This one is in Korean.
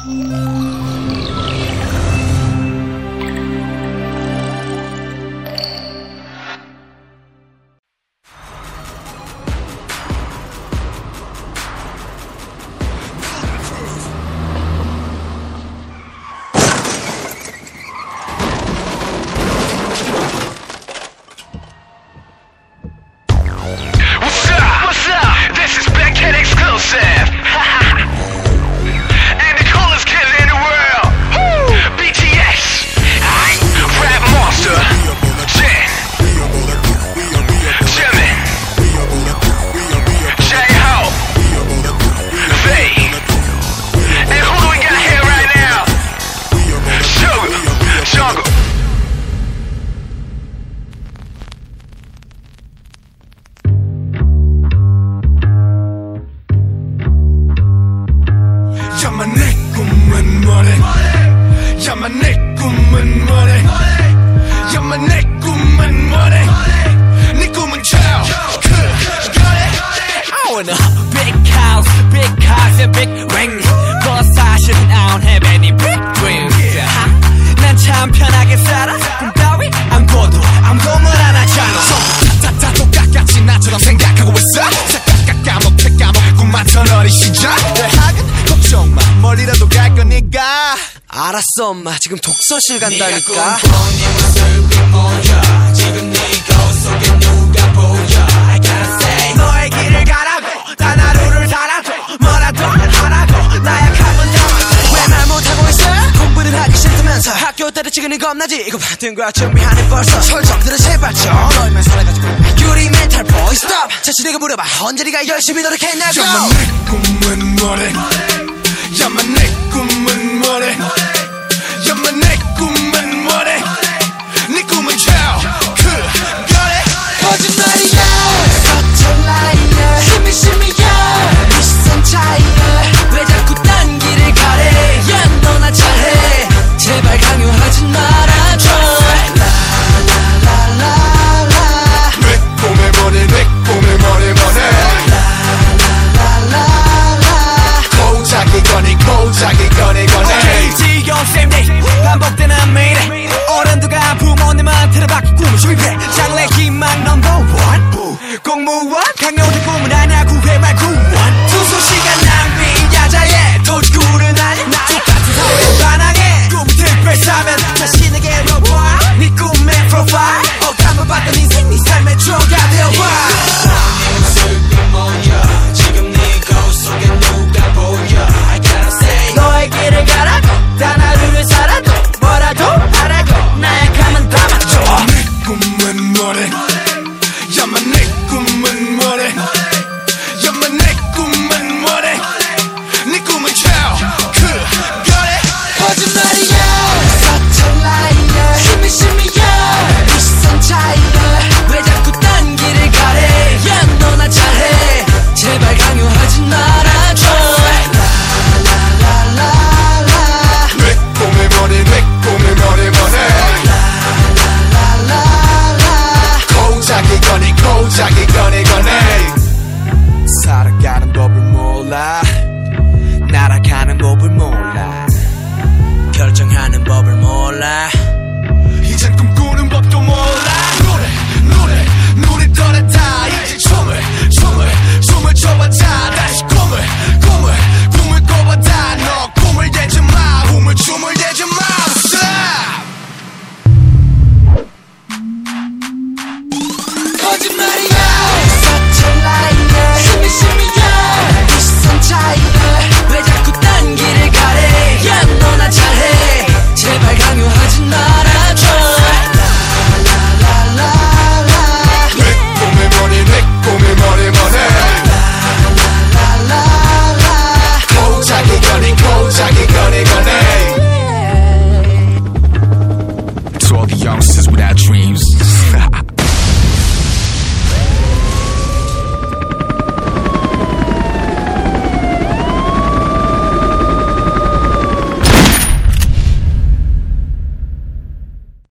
야마 내 꿈은 뭐래 야마 내 꿈은 뭐래 야마 내 꿈은 뭐래 네 꿈은 거래 I want a big house, big cars and big rings But 사실은 I don't have any big dreams 난 참 편하게 살아 꿈 따위 안 꿔도 아무것도 안 하잖아 다 똑같이 나처럼 생각하고 있어 까먹 꿈만던 어린 시절 대학은 걱정 마 멀리라도 갈 거니까 알았어 엄마 지금 독서실 간다니까 네가 꿈꿔 네 모습이 뭐야 지금 네 거울 속에 누가 보여 I gotta say 너의 길을 가라고 단 하루를 살아도 뭐라도 하라고 나약하면 담아줘 왜 말 못하고 있어 공부를 하기 싫다면서 학교 때려치기는 겁나지 이거 받은 거야 준비하네 벌써 설정들은 제발 좀 너희만 살아가지고 유리 멘탈 보이 스톱 자신에게 물어봐 언제 네가 열심히 노력했냐고 야마 내 꿈은 뭐래 야마 내 꿈은 뭐래 야마 내 꿈은 뭐래 네 꿈은 거래 거짓말이야 Such a liar 심이야 네 시선 차이야 왜 자꾸 딴 길을 가래 야 너나 잘해 제발 강요하지 말아줘 라라라라라 내 꿈에 뭐래 내 꿈에 뭐래 고작이 거네 지겨운 same day 반복되는 매일 어른들과 부모님한테는 바뀐 꿈을 조입해 장래 희망 넘버 원 공무원 강요된 꿈은 아냐 구해 말 구원 투소 시간 낭비 야자에 도지구는 아냐 똑같은 사회 반항해 꿈이 특별사면 자신에게 물어봐 네 꿈의 프로파일 어감을 받던 인생 네 삶의 조가 되어봐 네 모습이 뭐야 지금 네 거울 속에 누가 보여 I gotta say 너의 길을 가라고 단 하루를 살아도 뭐라도 하라고 나약하면 담아줘 내 꿈은 뭐래 야마 내 꿈은 뭐래 야마 내 꿈은 뭐래 네 꿈은 거래 거짓말이야 Such a liar 심이야 네 시선 차이야 왜 자꾸 딴 길을 가래 야 너나 잘해 제발 강요하지 말아줘 라라라라라 내 꿈에 뭐래 내 꿈에 뭐래 고작이 거네 살아가는 법을 몰라 날아가는 법을 몰라 결정하는 법을 몰라